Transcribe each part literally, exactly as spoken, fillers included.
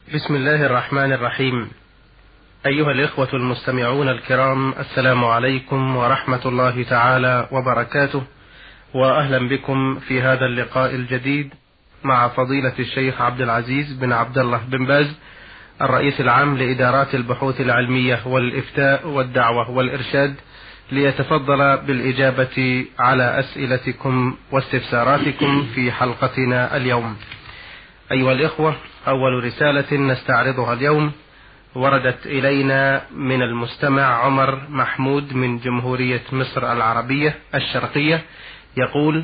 بسم الله الرحمن الرحيم. أيها الإخوة المستمعون الكرام، السلام عليكم ورحمة الله تعالى وبركاته، وأهلا بكم في هذا اللقاء الجديد مع فضيلة الشيخ عبد العزيز بن عبد الله بن باز، الرئيس العام لإدارات البحوث العلمية والإفتاء والدعوة والإرشاد، ليتفضل بالإجابة على أسئلتكم واستفساراتكم في حلقتنا اليوم. أيها الإخوة، أول رسالة نستعرضها اليوم وردت إلينا من المستمع عمر محمود من جمهورية مصر العربية الشرقية، يقول: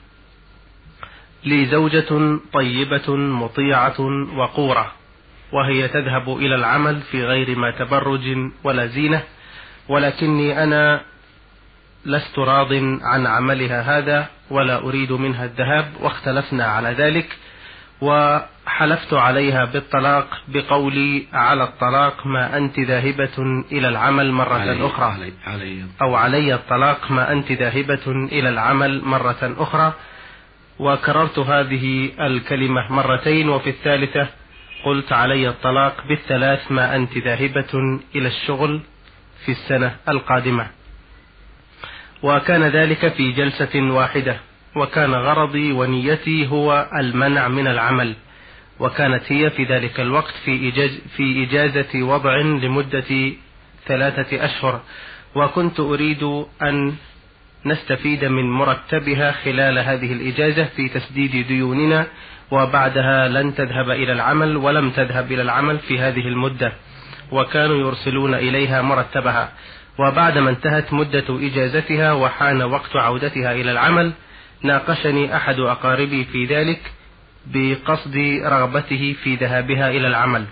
لي زوجة طيبة مطيعة وقورة، وهي تذهب إلى العمل في غير ما تبرج ولا زينة، ولكني أنا لست راض عن عملها هذا ولا أريد منها الذهاب، واختلفنا على ذلك، وحلفت عليها بالطلاق بقولي: على الطلاق ما أنت ذاهبة إلى العمل مرة علي أخرى علي علي أو علي الطلاق ما أنت ذاهبة إلى العمل مرة أخرى. وكررت هذه الكلمة مرتين، وفي الثالثة قلت: علي الطلاق بالثلاث ما أنت ذاهبة إلى الشغل في السنة القادمة. وكان ذلك في جلسة واحدة، وكان غرضي ونيتي هو المنع من العمل، وكانت هي في ذلك الوقت في, إجاز في إجازة وضع لمدة ثلاثة أشهر، وكنت أريد أن نستفيد من مرتبها خلال هذه الإجازة في تسديد ديوننا، وبعدها لن تذهب إلى العمل ولم تذهب إلى العمل في هذه المدة، وكانوا يرسلون إليها مرتبها. وبعدما انتهت مدة إجازتها وحان وقت عودتها إلى العمل، ناقشني أحد أقاربي في ذلك بقصد رغبته في ذهابها إلى العمل،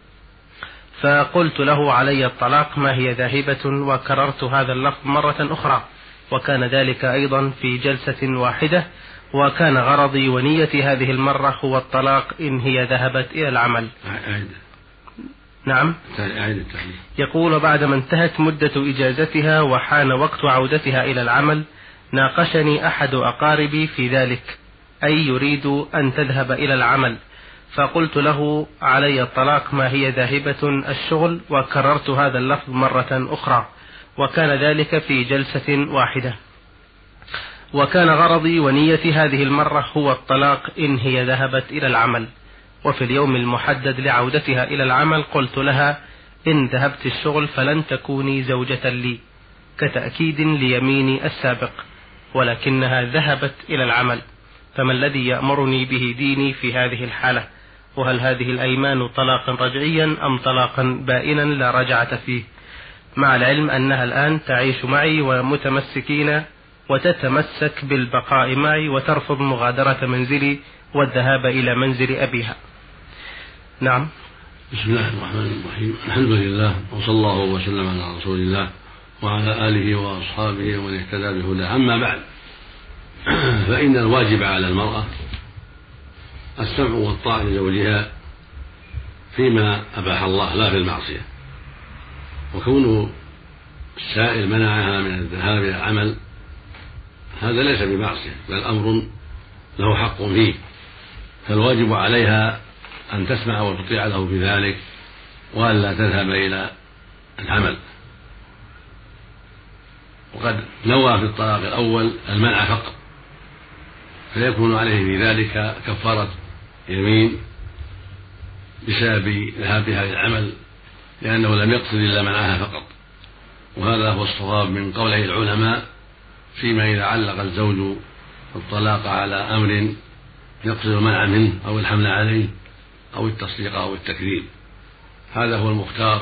فقلت له: علي الطلاق ما هي ذاهبة، وكررت هذا اللفظ مرة أخرى، وكان ذلك أيضا في جلسة واحدة، وكان غرضي ونيتي هذه المرة هو الطلاق إن هي ذهبت إلى العمل. نعم. يقول: بعدما انتهت مدة إجازتها وحان وقت عودتها إلى العمل، ناقشني أحد أقاربي في ذلك، أي يريد أن تذهب إلى العمل، فقلت له: علي الطلاق ما هي ذاهبة الشغل، وكررت هذا اللفظ مرة أخرى، وكان ذلك في جلسة واحدة، وكان غرضي ونيتي هذه المرة هو الطلاق إن هي ذهبت إلى العمل. وفي اليوم المحدد لعودتها إلى العمل قلت لها: إن ذهبت الشغل فلن تكوني زوجة لي، كتأكيد ليميني السابق، ولكنها ذهبت إلى العمل، فما الذي يأمرني به ديني في هذه الحالة؟ وهل هذه الأيمان طلاقا رجعيا أم طلاقا بائنا لا رجعة فيه؟ مع العلم أنها الآن تعيش معي ومتمسكين وتتمسك بالبقاء معي، وترفض مغادرة منزلي والذهاب إلى منزل أبيها. نعم. بسم الله الرحمن الرحيم. الحمد لله، وصلى الله وسلم على رسول الله وعلى آله وأصحابه ومن اهتدى بهداه. أما بعد، فإن الواجب على المرأة السمع والطاعة لزوجها فيما أباح الله لا في المعصية، وكونه السائل منعها من الذهاب إلى العمل هذا ليس بمعصية، بل أمر له حق فيه، فالواجب عليها أن تسمع وتطيع له في ذلك، وألا تذهب إلى العمل. وقد نوى في الطلاق الأول المنع فقط، فيكون عليه في ذلك كفارة يمين بسبب ذهابها إلى العمل، لأنه لم يقصد إلا منعها فقط. وهذا هو الصواب من قوله العلماء فيما إذا علق الزوج الطلاق على أمر يقصد المنع منه أو الحمل عليه أو التصديق أو التكذيب. هذا هو المختار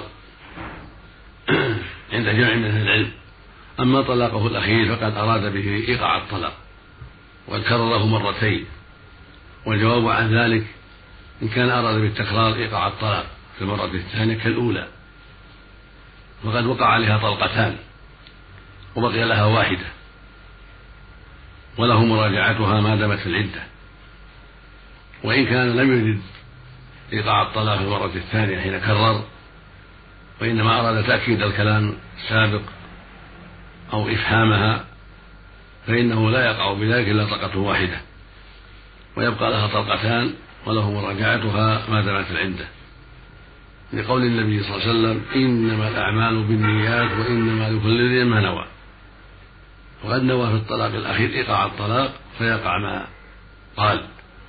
عند جمع من أهل العلم. أما طلاقه الأخير فقد أراد به إيقاع الطلاق، وقد كرره مرتين، والجواب عن ذلك إن كان أراد بالتكرار إيقاع الطلاق في المرة الثانية كالأولى، وقد وقع عليها طلقتان وبقي لها واحدة، وله مراجعتها ما دامت في العدة. وإن كان لم يرد إيقاع الطلاق في المرة الثانية حين كرر، وإنما أراد تأكيد الكلام السابق أو إفهامها، فإنه لا يقع بذلك إلا طلقة واحدة، ويبقى لها طلقتان وله مراجعتها ما دامت العدة. لقول النبي صلى الله عليه وسلم: إنما الأعمال بالنيات وإنما لكل امرئ ما نوى. وقد نوى في الطلاق الأخير إيقاع الطلاق فيقع ما قال.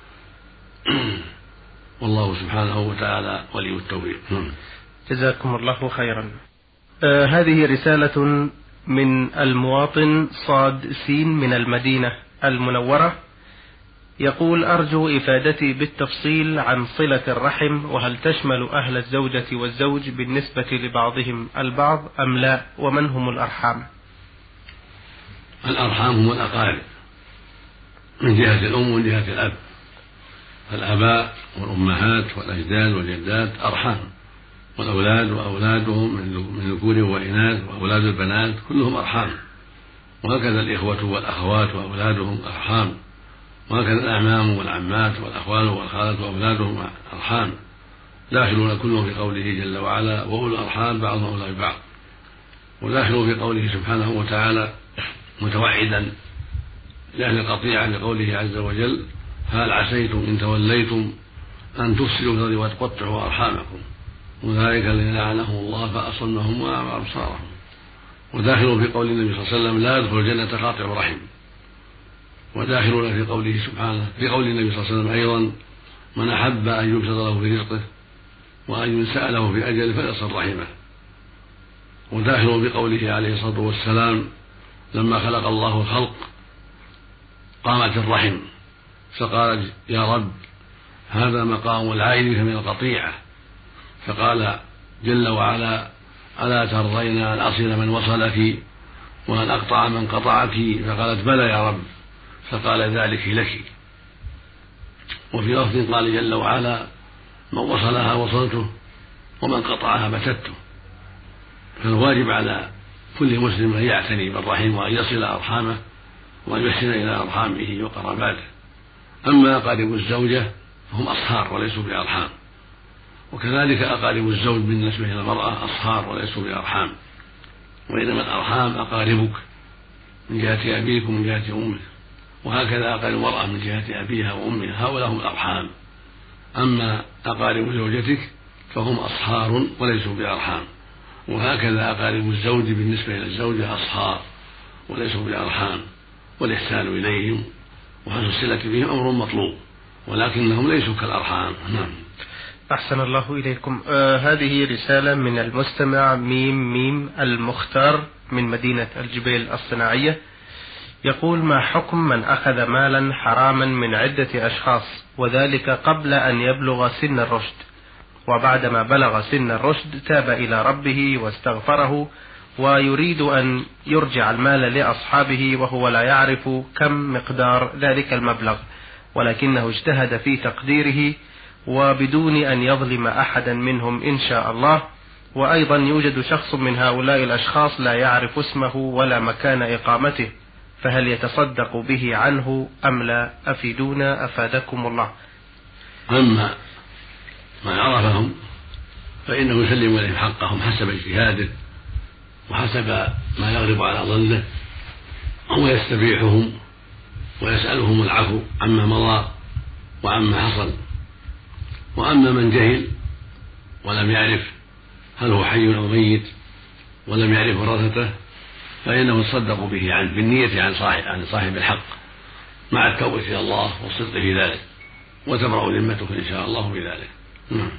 والله سبحانه وتعالى ولي التوفيق. جزاكم الله خيرا. آه هذه رسالة من المواطن صاد سين من المدينة المنورة، يقول: أرجو إفادتي بالتفصيل عن صلة الرحم، وهل تشمل أهل الزوجة والزوج بالنسبة لبعضهم البعض أم لا، ومن هم الأرحام؟ الأرحام هم الأقارب من جهة الأم ومن جهة الأب، الآباء والأمهات والأجداد والجدات أرحام، والأولاد وأولادهم من ذكور وإناث وأولاد البنات كلهم أرحام، وهكذا الإخوة والأخوات وأولادهم أرحام، وهكذا الأعمام والعمات والأخوال والخالات وأولادهم أرحام، داخلون كلهم في قوله جل وعلا: وأولو الأرحام بعضهم أولى ببعض، وداخلون في قوله سبحانه وتعالى متوعدا لأهل القطيعة بقوله عز وجل: هل عسيتم إن توليتم أن تفسدوا في الأرض وتقطعوا أرحامكم أولئك الذين لعنهم الله فأصمهم وأعمى أبصارهم. وداخلون في قول النبي صلى الله عليه وسلم: لا يدخل الجنة قاطع رحم. وداخلون في قوله سبحانه في قول النبي صلى الله عليه وسلم أيضا: من أحب أن يبسط له في رزقه وأن ينسأ له في أجله فليصل رحمه. وداخلون بقوله عليه الصلاة والسلام: لما خلق الله الخلق قامت الرحم فقال: يا رب هذا مقام العائد بك من القطيعة، فقال جل وعلا: ألا ترضين أن أصل من وصلك وأن أقطع من قطعك؟ فقالت: بلى يا رب، فقال: ذلك لك. وفي لفظ قال جل وعلا: من وصلها وصلته ومن قطعها بتته. فالواجب على كل مسلم أن يعتني بالرحم وأن يصل أرحامه وأن يحسن إلى أرحامه وقراباته. أما أقارب الزوجة فهم أصهار وليسوا بأرحام، وكذلك أقارب الزوج بالنسبة إلى المرأة أصهار وليسوا بأرحام، وإنما الأرحام أقاربك من جهة أبيك ومن جهة أمك، وهكذا أقارب المرأة من جهة أبيها وأمها، هؤلاء هم الأرحام. أما أقارب زوجتك فهم أصهار وليسوا بأرحام، وهكذا أقارب الزوج بالنسبة إلى الزوجة أصهار وليسوا بأرحام، والإحسان إليهم وحسن الصلة بهم أمر مطلوب، ولكنهم ليسوا كالأرحام. نعم. أحسن الله إليكم. آه هذه رسالة من المستمع ميم ميم المختار من مدينة الجبيل الصناعية، يقول: ما حكم من أخذ مالا حراما من عدة أشخاص وذلك قبل أن يبلغ سن الرشد، وبعدما بلغ سن الرشد تاب إلى ربه واستغفره ويريد أن يرجع المال لأصحابه وهو لا يعرف كم مقدار ذلك المبلغ، ولكنه اجتهد في تقديره وبدون أن يظلم أحدا منهم إن شاء الله. وأيضا يوجد شخص من هؤلاء الأشخاص لا يعرف اسمه ولا مكان إقامته، فهل يتصدق به عنه أم لا؟ أفيدونا أفادكم الله. أما من عرفهم فإنه يسلم إليهم حقهم حسب اجتهاده وحسب ما يغلب على ظنه، ويستبيحهم ويسألهم العفو عما مضى وعما حصل. وأما من جهل ولم يعرف هل هو حي أو ميت ولم يعرف ورثته فإنه يصدق به عنه بالنية عن صاحب, عن صاحب الحق مع التوبة إلى الله والصدق في ذلك، وتبرأ ذمته إن شاء الله بذلك. نعم.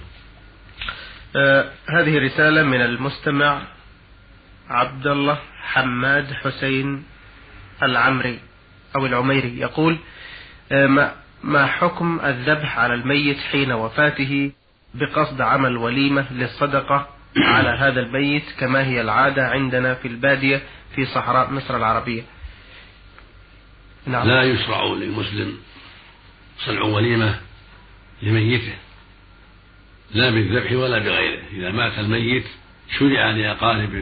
آه هذه رسالة من المستمع عبد الله حماد حسين العمري أو العميري، يقول: آه ما, ما حكم الذبح على الميت حين وفاته بقصد عمل وليمة للصدقة على هذا الميت كما هي العادة عندنا في البادية في صحراء مصر العربية؟ نعم. لا يشرع للمسلم صنع وليمة لميته لا بالذبح ولا بغيره. إذا مات الميت شرع لأقارب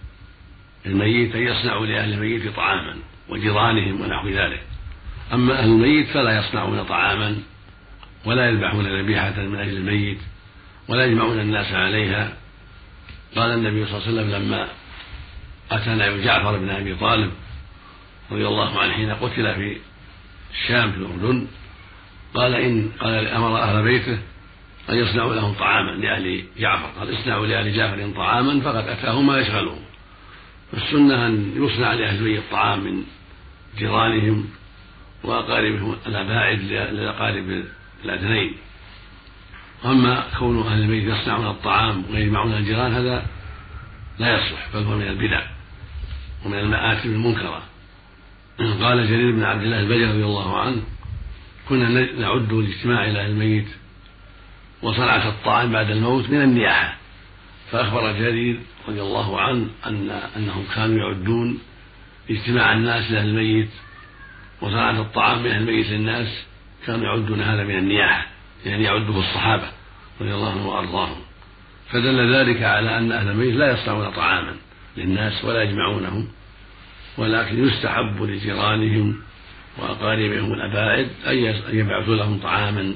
الميت أن يصنعوا لأهل الميت طعاما وجيرانهم ونحو ذلك. أما أهل الميت فلا يصنعون طعاما ولا يذبحون ذبيحة من أجل الميت ولا يجمعون الناس عليها. قال النبي صلى الله عليه وسلم لما أتى نبي جعفر بن أبي طالب رضي الله عنه حين قتل في الشام في الأردن، قال إن قال أمر أهل بيته أن يصنعوا لهم طعاما لأهل جعفر، قال اصنعوا لأهل جعفر طعاما فقد أتاهم ما يشغلهم. فالسنة أن يصنع لأهل البيت طعام من جيرانهم وأقاربهم الأباعد للأقارب الأدنين. أما كون أهل البيت يصنعون الطعام ويجمعون الجيران هذا لا يصلح، بل هو من البدع ومن المآثم المنكرة. قال جرير بن عبد الله البجلي رضي الله عنه: كنا نعد الاجتماع إلى الميت وصنعة الطعام بعد الموت من النياحة. فأخبر جرير رضي الله عنه أن أنهم كانوا يعدون اجتماع الناس لأهل الميت وصنعة الطعام من أهل الميت للناس، كانوا يعدون هذا من النياحة، يعني يعده الصحابة رضي الله عنهم وأرضاهم. فدل ذلك على أن أهل الميت لا يصنعون طعاما للناس ولا يجمعونهم، ولكن يستحب لجيرانهم وأقاربهم الأباعد أن يبعثوا لهم طعاما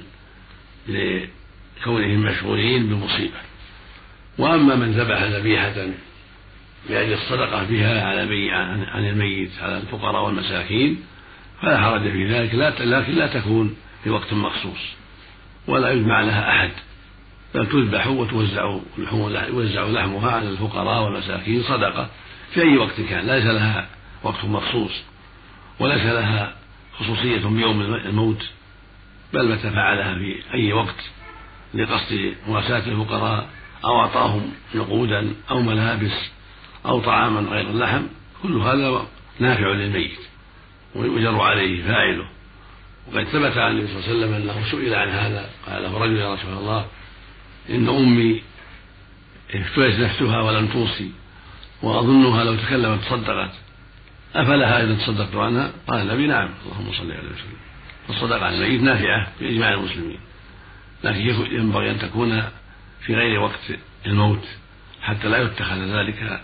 لكونهم مشغولين بالمصيبة. وأما من ذبح ذبيحة لأجل الصدقة بها على عن الميت على الفقراء والمساكين فلا حرج في ذلك، لكن لا تكون في وقت مخصوص ولا يجمع لها أحد، بل تذبح وتوزع يوزع لحمها على الفقراء والمساكين صدقة في أي وقت كان، ليس لها وقت مخصوص وليس لها خصوصية بيوم الموت، بل متى فعلها في أي وقت لقصد مواساة الفقراء أو أعطاهم نقودا أو ملابس أو طعاما غير اللحم، كل هذا نافع للميت ويؤجر عليه فاعله. وقد ثبت عن النبي صلى الله عليه وسلم أنه سئل عن هذا، قال له رجل: يا رسول الله، إن أمي افتلت نفسها ولم توصي وأظنها لو تكلمت صدقت، أفلها إذا تصدقت عنها؟ قال النبي: نعم، اللهم صل عليه وسلم. فالصدقة عن الميت نافعة بإجماع المسلمين، لكن ينبغي أن تكون في غير وقت الموت حتى لا يتخذ ذلك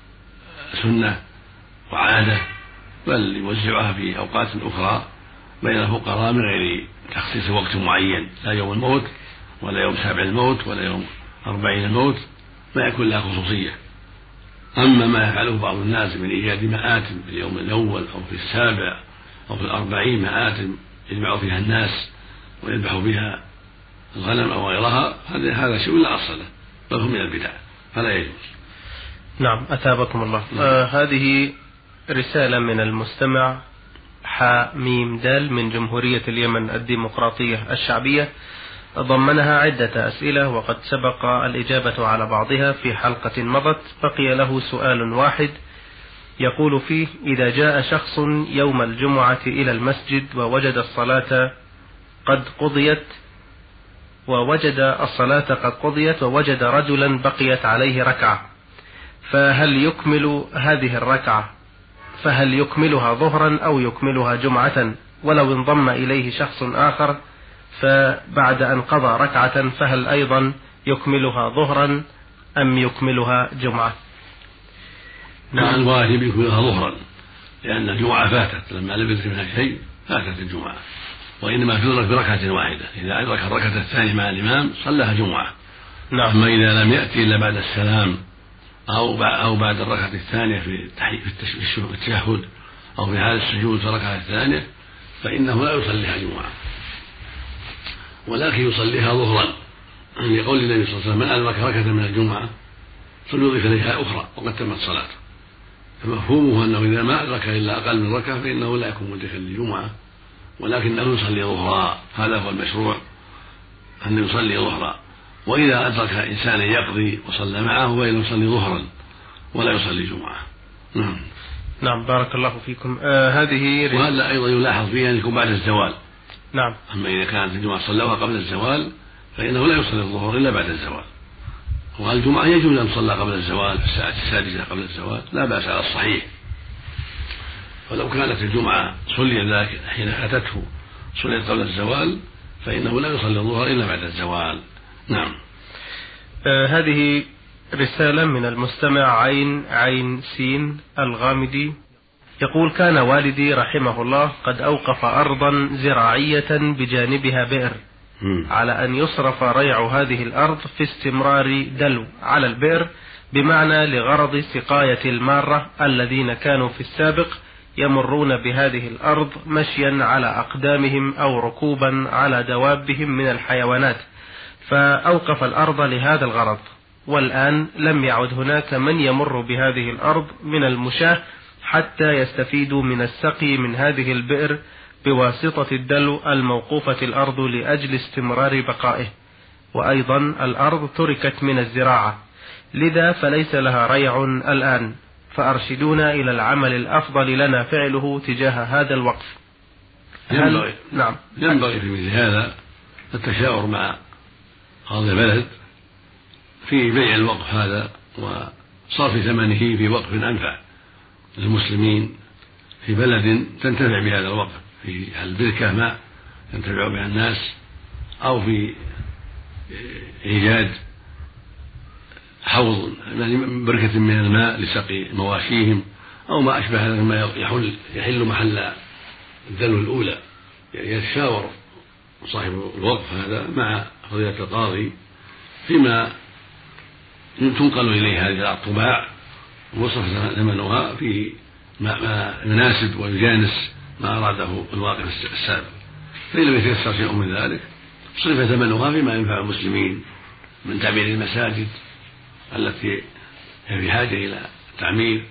سنة وعادة، بل يوزعها في أوقات أخرى بين الفقراء من غير تخصيص وقت معين، لا يوم الموت ولا يوم سابع الموت ولا يوم أربعين الموت، ما يكون لها خصوصية. أما ما يفعله بعض الناس من إيجاد مآتم في اليوم الأول أو في السابع أو في الأربعين، مآتم يجمع فيها الناس ويذبح بها الغنم أو غيرها، هذا شيء لا أصل له، بل هو من البدع فلا يجوز. نعم، أثابكم الله. نعم. آه هذه رسالة من المستمع حا ميم دال من جمهورية اليمن الديمقراطية الشعبية، ضمنها عدة أسئلة وقد سبق الإجابة على بعضها في حلقة مضت، بقي له سؤال واحد يقول فيه: إذا جاء شخص يوم الجمعة إلى المسجد ووجد الصلاة قد قضيت ووجد الصلاة قد قضيت ووجد رجلا بقيت عليه ركعة، فهل يكمل هذه الركعة فهل يكملها ظهرا أو يكملها جمعة؟ ولو انضم إليه شخص آخر فبعد أن قضى ركعة فهل أيضا يكملها ظهرا أم يكملها جمعة؟ نعم، الواجب يكملها ظهرا، لأن الجمعة فاتت لما لم يدرك منها شيء، فاتت الجمعة، وإنما تدرك بركعة واحدة. إذا أدرك الركعة الثانية مع الإمام صلىها جمعة. نعم. أما إذا لم يأتي إلا بعد السلام أو أو بعد الركعة الثانية في التشهد أو في حال السجود في الركعة الثانية فإنه لا يصليها جمعة، ولكن يصليها ظهرا، لقول النبي صلى الله عليه وسلم: من أدرك ركعة من الجمعة فليضيف إليها أخرى وقد تمت صلاته. فمفهومه أنه إذا ما أدرك إلا أقل من ركعة فإنه لا يكون مدركا للجمعة، ولكنه يصلي ظهرا، هذا هو المشروع، أن يصلي ظهرا. وإذا أدرك إنسانا يقضي وصلى معه فإنه يصلي ظهرا ولا يصلي جمعة. نعم. نعم، بارك الله فيكم. آه هذه وهذا أيضا يلاحظ فيه أن يكون بعد الزوال. نعم. أما إذا كانت الجمعة صلوها قبل الزوال فإنه لا يصلي الظهر إلا بعد الزوال. والجمعة يجوز أن تصلى قبل الزوال في الساعة السادسة قبل الزوال، لا بأس على الصحيح. ولو كانت الجمعة صلي ذلك حين فاتته صليت قبل الزوال فإنه لا يصلي الظهر إلا بعد الزوال. نعم. آه هذه رسالة من المستمع عين عين سين الغامدي، يقول: كان والدي رحمه الله قد أوقف أرضا زراعية بجانبها بئر على أن يصرف ريع هذه الأرض في استمرار دلو على البئر، بمعنى لغرض سقاية المارة الذين كانوا في السابق يمرون بهذه الأرض مشيا على أقدامهم أو ركوبا على دوابهم من الحيوانات، فأوقف الأرض لهذا الغرض، والآن لم يعد هناك من يمر بهذه الأرض من المشاة حتى يستفيدوا من السقي من هذه البئر بواسطة الدلو الموقوفة الأرض لأجل استمرار بقائه. وأيضا الأرض تركت من الزراعة، لذا فليس لها ريع الآن، فأرشدونا إلى العمل الأفضل لنا فعله تجاه هذا الوقف. ينبغي, نعم. ينبغي في مثل هذا التشاور مع قاضي البلد في بيع الوقف هذا وصرف ثمنه في وقف أنفع للمسلمين في بلد تنتفع بهذا الوقف، في البركة ماء ينتفع بها الناس، أو في إيجاد حوض يعني بركة من الماء لسقي مواشيهم، أو ما أشبه هذا مما يحل, يحل محل الدلو الأولى. يعني يتشاور صاحب الوقف هذا مع فضيلة القاضي فيما تنقل إليه هذه الأرض تباع وصرف ثمنها في ما يناسب ويجانس ما أراده الواقف السابق، فإن لم يتيسر شيء من ذلك صرف ثمنها فيما ينفع المسلمين من تعمير المساجد التي هي في حاجة إلى تعمير،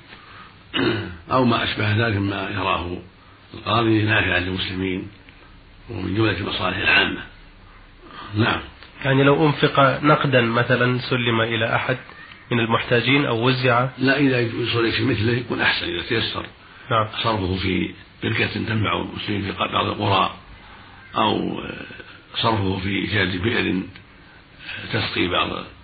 أو ما أشبه ذلك مما يراه القاضي نافعا للمسلمين ومن جملة المصالح العامة. نعم. يعني لو أنفق نقدا مثلا سلم إلى أحد من المحتاجين أو وزع؟ لا، إذا يوصل شيء مثله يكون أحسن إذا تيسر. نعم. صرفه في بركة تنفع المسلمين في بعض القرى، أو صرفه في إيجاد بئر تسقي بعض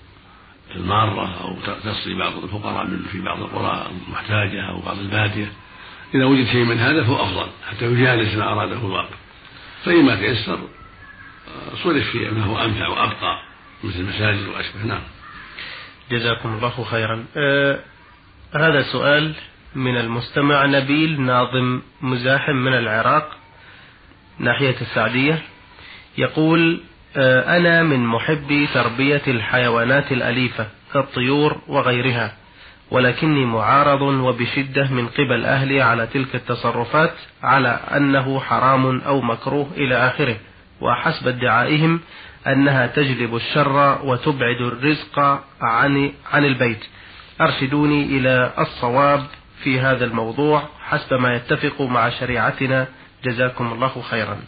المارة أو تسقي بعض الفقراء من في بعض القرى المحتاجة أو بعض البادية. إذا وجد شيء من هذا فهو أفضل حتى يجالس ما أراده الواقع، فإما تيسر صرف في ما هو أنفع وأبقى مثل المساجد وأشبه. نعم. جزاكم الله خيرا. آه هذا سؤال من المستمع نبيل ناظم مزاحم من العراق ناحية السعدية، يقول: آه أنا من محبي تربية الحيوانات الأليفة كالطيور وغيرها، ولكني معارض وبشدة من قبل أهلي على تلك التصرفات على أنه حرام أو مكروه إلى آخره، وحسب ادعائهم أنها تجلب الشر وتبعد الرزق عن عن البيت. أرشدوني إلى الصواب في هذا الموضوع حسب ما يتفق مع شريعتنا، جزاكم الله خيرا.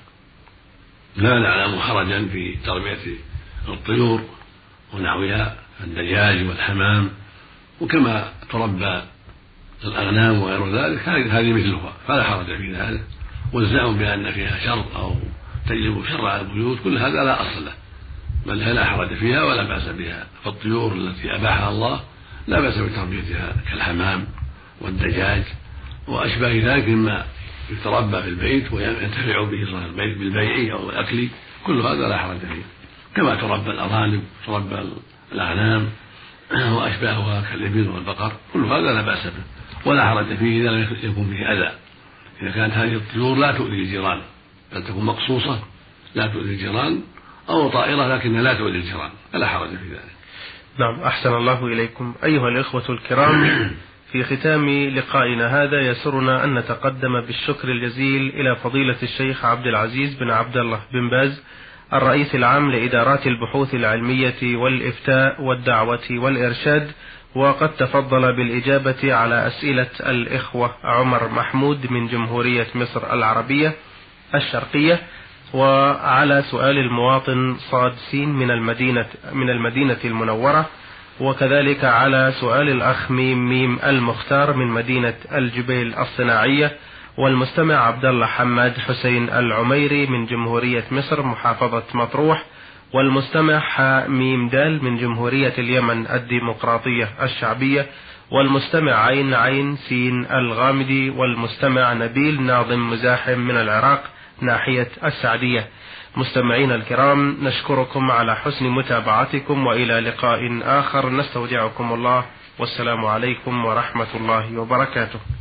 لا نعلم حرجا في تربية الطيور ونحوها الدجاج والحمام، وكما تربى الأغنام وغير ذلك هذه مثلها، فلا حرج في ذلك. والزعم بأن فيها شر أو تجلب شر على البيوت كل هذا لا أصل له، بل لا حرج فيها ولا بأس بها. فالطيور التي أباحها الله لا بأس بتربيتها كالحمام والدجاج وأشباه ذلك مما يتربى في البيت وينتفع به صاحب البيت بالبيع أو الأكل، كل هذا لا حرج فيه. كما تربى الأرانب تربى الأغنام وأشباهها كالإبل والبقر، كل هذا لا بأس به ولا حرج فيه إذا لم يكن فيه أذى. إذا كانت هذه الطيور لا تؤذي الجيران بل تكون مقصوصة لا تؤذي الجيران، أو طائرة لكنها لا تؤذي الجيران، فلا حرج في ذلك. نعم. أحسن الله إليكم. أيها الإخوة الكرام، في ختام لقائنا هذا يسرنا أن نتقدم بالشكر الجزيل إلى فضيلة الشيخ عبد العزيز بن عبد الله بن باز الرئيس العام لإدارات البحوث العلمية والإفتاء والدعوة والإرشاد، وقد تفضل بالإجابة على أسئلة الإخوة عمر محمود من جمهورية مصر العربية الشرقية، وعلى سؤال المواطن صاد سين من المدينة من المدينة المنورة، وكذلك على سؤال الأخ ميم ميم المختار من مدينة الجبيل الصناعية، والمستمع عبد الله حماد حسين العميري من جمهورية مصر محافظة مطروح، والمستمع ميم دال من جمهورية اليمن الديمقراطية الشعبية، والمستمع عين عين سين الغامدي، والمستمع نبيل ناظم مزاحم من العراق ناحية السعدية. مستمعين الكرام، نشكركم على حسن متابعتكم، وإلى لقاء آخر نستودعكم الله، والسلام عليكم ورحمة الله وبركاته.